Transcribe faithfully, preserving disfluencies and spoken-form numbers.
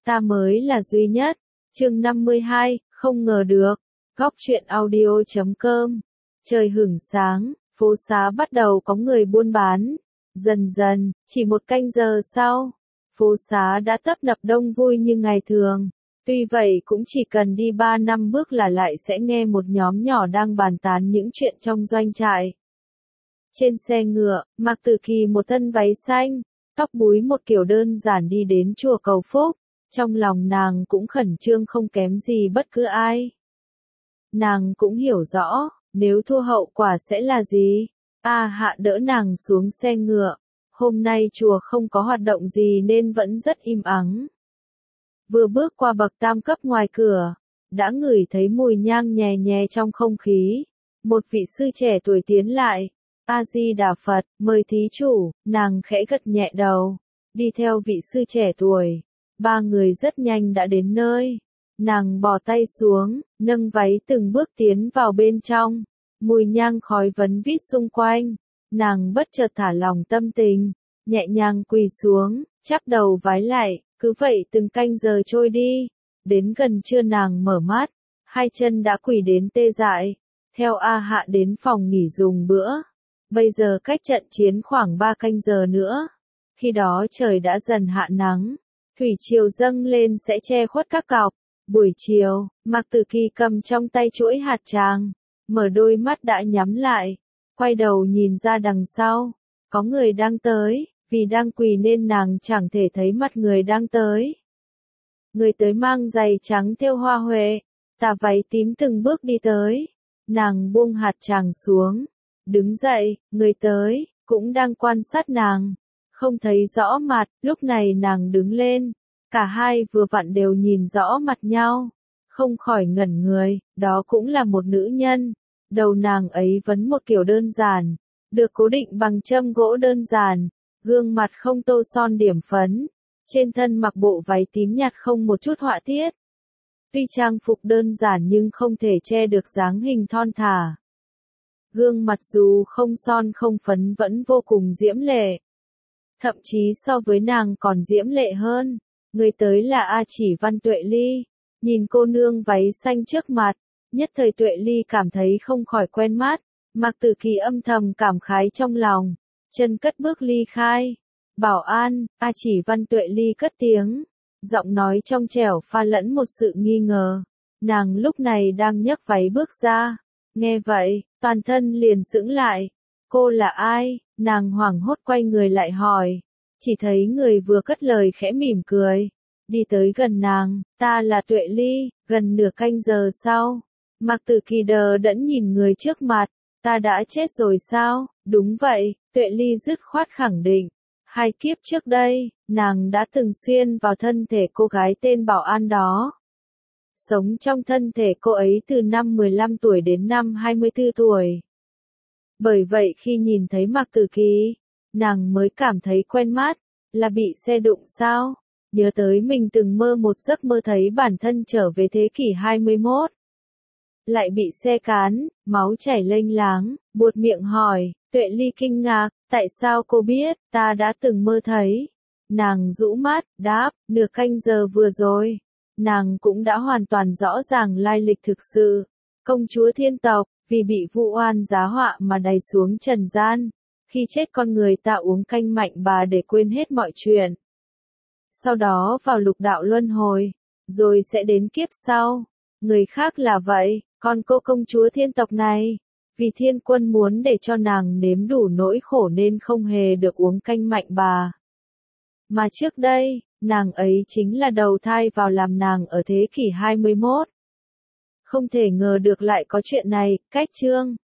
ta mới là duy nhất. Chương năm mươi hai, không ngờ được. Góc truyện audio chấm com. Trời hửng sáng, phố xá bắt đầu có người buôn bán. Dần dần, chỉ một canh giờ sau, phố xá đã tấp nập đông vui như ngày thường. Tuy vậy cũng chỉ cần đi ba năm bước là lại sẽ nghe một nhóm nhỏ đang bàn tán những chuyện trong doanh trại. Trên xe ngựa, Mạc Tử Kỳ một thân váy xanh, tóc búi một kiểu đơn giản đi đến chùa cầu phúc. Trong lòng nàng cũng khẩn trương không kém gì bất cứ ai. Nàng cũng hiểu rõ, nếu thua hậu quả sẽ là gì. A Hạ đỡ nàng xuống xe ngựa. Hôm nay chùa không có hoạt động gì nên vẫn rất im ắng. Vừa bước qua bậc tam cấp ngoài cửa, đã ngửi thấy mùi nhang nhè nhè trong không khí. Một vị sư trẻ tuổi tiến lại. A Di Đà Phật, mời thí chủ. Nàng khẽ gật nhẹ đầu, đi theo vị sư trẻ tuổi. Ba người rất nhanh đã đến nơi. Nàng bỏ tay xuống, nâng váy từng bước tiến vào bên trong. Mùi nhang khói vấn vít xung quanh. Nàng bất chợt thả lòng tâm tình, nhẹ nhàng quỳ xuống, chắp đầu vái lại. Cứ vậy từng canh giờ trôi đi. Đến gần trưa nàng mở mắt, hai chân đã quỳ đến tê dại. Theo A Hạ đến phòng nghỉ dùng bữa. Bây giờ cách trận chiến khoảng ba canh giờ nữa. Khi đó trời đã dần hạ nắng. Thủy triều dâng lên sẽ che khuất các cọc. Buổi chiều, Mạc Tử Kỳ cầm trong tay chuỗi hạt tràng, mở đôi mắt đã nhắm lại, quay đầu nhìn ra đằng sau. Có người đang tới, vì đang quỳ nên nàng chẳng thể thấy mặt người đang tới. Người tới mang giày trắng thêu hoa huệ, tà váy tím từng bước đi tới. Nàng buông hạt tràng xuống, đứng dậy, người tới, cũng đang quan sát nàng. Không thấy rõ mặt, lúc này nàng đứng lên. Cả hai vừa vặn đều nhìn rõ mặt nhau. Không khỏi ngẩn người, đó cũng là một nữ nhân. Đầu nàng ấy vấn một kiểu đơn giản, được cố định bằng châm gỗ đơn giản. Gương mặt không tô son điểm phấn. Trên thân mặc bộ váy tím nhạt không một chút họa tiết. Tuy trang phục đơn giản nhưng không thể che được dáng hình thon thả. Gương mặt dù không son không phấn vẫn vô cùng diễm lệ. Thậm chí so với nàng còn diễm lệ hơn. Người tới là A Chỉ Văn Tuệ Ly. Nhìn cô nương váy xanh trước mặt, nhất thời Tuệ Ly cảm thấy không khỏi quen mắt. Mạc Tử Kỳ âm thầm cảm khái trong lòng. Chân cất bước ly khai. Bảo an, A Chỉ Văn Tuệ Ly cất tiếng. Giọng nói trong trẻo pha lẫn một sự nghi ngờ. Nàng lúc này đang nhấc váy bước ra. Nghe vậy, toàn thân liền sững lại. Cô là ai? Nàng hoảng hốt quay người lại hỏi. Chỉ thấy người vừa cất lời khẽ mỉm cười. Đi tới gần nàng, ta là Tuệ Ly. Gần nửa canh giờ sau, Mạc Tử Kỳ đờ đẫn nhìn người trước mặt. Ta đã chết rồi sao? Đúng vậy, Tuệ Ly dứt khoát khẳng định. Hai kiếp trước đây, nàng đã từng xuyên vào thân thể cô gái tên Bảo An đó. Sống trong thân thể cô ấy từ năm mười lăm tuổi đến năm hai mươi tư tuổi. Bởi vậy khi nhìn thấy Mạc Tử Kỳ, nàng mới cảm thấy quen mắt. Là bị xe đụng sao? Nhớ tới mình từng mơ một giấc mơ thấy bản thân trở về thế kỷ hai mươi mốt. Lại bị xe cán, máu chảy lênh láng, buột miệng hỏi. Tuệ Ly kinh ngạc, tại sao cô biết, ta đã từng mơ thấy. Nàng rũ mắt, đáp, nửa canh giờ vừa rồi. Nàng cũng đã hoàn toàn rõ ràng lai lịch thực sự. Công chúa thiên tộc, vì bị vu oan giá họa mà đày xuống trần gian. Khi chết con người ta uống canh mạnh bà để quên hết mọi chuyện. Sau đó vào lục đạo luân hồi, rồi sẽ đến kiếp sau. Người khác là vậy, còn cô công chúa thiên tộc này, vì thiên quân muốn để cho nàng nếm đủ nỗi khổ nên không hề được uống canh mạnh bà. Mà trước đây, nàng ấy chính là đầu thai vào làm nàng ở thế kỷ hai mươi mốt. Không thể ngờ được lại có chuyện này, cách chương.